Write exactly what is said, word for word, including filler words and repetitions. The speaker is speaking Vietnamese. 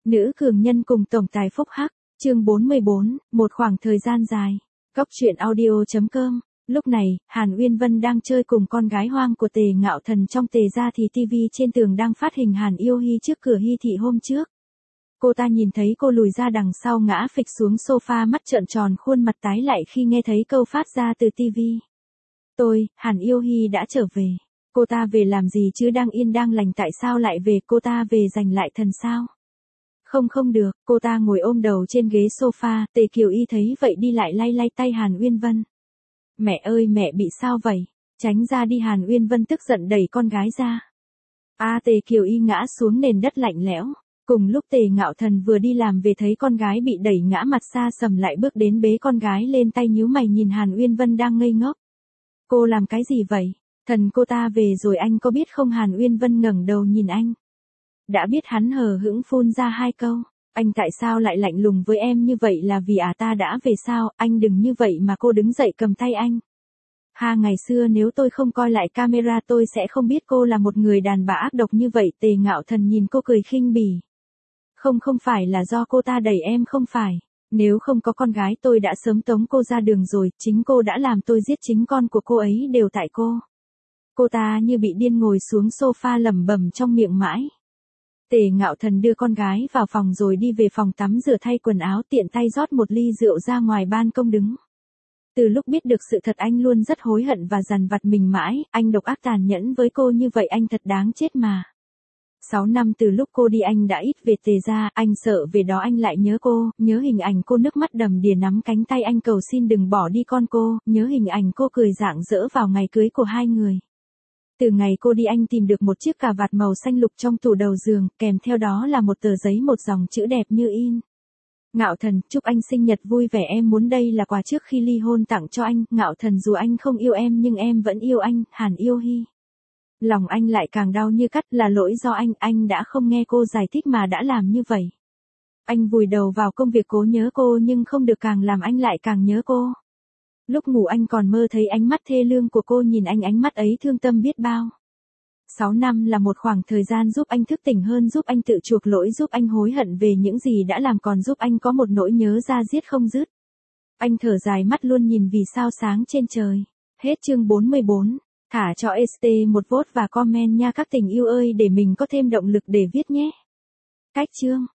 Nữ cường nhân cùng tổng tài phúc hắc, chương bốn mươi bốn, một khoảng thời gian dài. Góc truyện audio chấm com. Lúc này, Hàn Uyên Vân đang chơi cùng con gái hoang của Tề Ngạo Thần trong Tề gia thì tivi trên tường đang phát hình Hàn Yêu Hi trước cửa Hi thị hôm trước. Cô ta nhìn thấy cô lùi ra đằng sau ngã phịch xuống sofa, mắt trợn tròn, khuôn mặt tái lại khi nghe thấy câu phát ra từ tivi. Tôi, Hàn Yêu Hi đã trở về. Cô ta về làm gì chứ, đang yên đang lành tại sao lại về? Cô ta về giành lại thần sao? Không không được, cô ta ngồi ôm đầu trên ghế sofa. Tề Kiều Y thấy vậy đi lại lay lay tay Hàn Uyên Vân. Mẹ ơi, mẹ bị sao vậy? Tránh ra đi. Hàn Uyên Vân tức giận đẩy con gái ra. A à, Tề Kiều Y ngã xuống nền đất lạnh lẽo. Cùng lúc Tề Ngạo Thần vừa đi làm về thấy con gái bị đẩy ngã, mặt xa sầm lại bước đến bế con gái lên tay, nhíu mày nhìn Hàn Uyên Vân đang ngây ngốc. Cô làm cái gì vậy? Thần cô ta về rồi anh có biết không? Hàn Uyên Vân ngẩng đầu nhìn anh. Đã biết. Hắn hờ hững phun ra hai câu. Anh tại sao lại lạnh lùng với em như vậy? Là vì à ta đã về sao? Anh đừng như vậy mà. Cô đứng dậy cầm tay anh. Ha, ngày xưa nếu tôi không coi lại camera tôi sẽ không biết cô là một người đàn bà ác độc như vậy. Tề Ngạo Thần nhìn cô cười khinh bỉ. Không không phải là do cô ta đẩy em, không phải. Nếu không có con gái tôi đã sớm tống cô ra đường rồi. Chính cô đã làm tôi giết chính con của cô ấy, đều tại cô. Cô ta như bị điên ngồi xuống sofa lẩm bẩm trong miệng mãi. Tề Ngạo Thần đưa con gái vào phòng rồi đi về phòng tắm rửa thay quần áo, tiện tay rót một ly rượu ra ngoài ban công đứng. Từ lúc biết được sự thật anh luôn rất hối hận và dằn vặt mình mãi. Anh độc ác tàn nhẫn với cô như vậy, anh thật đáng chết mà. Sáu năm từ lúc cô đi anh đã ít về Tề gia, anh sợ về đó anh lại nhớ cô, nhớ hình ảnh cô nước mắt đầm đìa nắm cánh tay anh cầu xin đừng bỏ đi con cô, nhớ hình ảnh cô cười rạng rỡ vào ngày cưới của hai người. Từ ngày cô đi anh tìm được một chiếc cà vạt màu xanh lục trong tủ đầu giường, kèm theo đó là một tờ giấy, một dòng chữ đẹp như in. Ngạo Thần, chúc anh sinh nhật vui vẻ, em muốn đây là quà trước khi ly hôn tặng cho anh. Ngạo Thần, dù anh không yêu em nhưng em vẫn yêu anh. Hàn Yêu Hi. Lòng anh lại càng đau như cắt, là lỗi do anh, anh đã không nghe cô giải thích mà đã làm như vậy. Anh vùi đầu vào công việc cố nhớ cô nhưng không được, càng làm anh lại càng nhớ cô. Lúc ngủ anh còn mơ thấy ánh mắt thê lương của cô nhìn anh, ánh mắt ấy thương tâm biết bao. Sáu năm là một khoảng thời gian giúp anh thức tỉnh hơn, giúp anh tự chuộc lỗi, giúp anh hối hận về những gì đã làm, còn giúp anh có một nỗi nhớ da diết không dứt. Anh thở dài mắt luôn nhìn vì sao sáng trên trời. Hết chương bốn mươi bốn. Thả cho ét tê một vote và comment nha các tình yêu ơi để mình có thêm động lực để viết nhé. Cách chương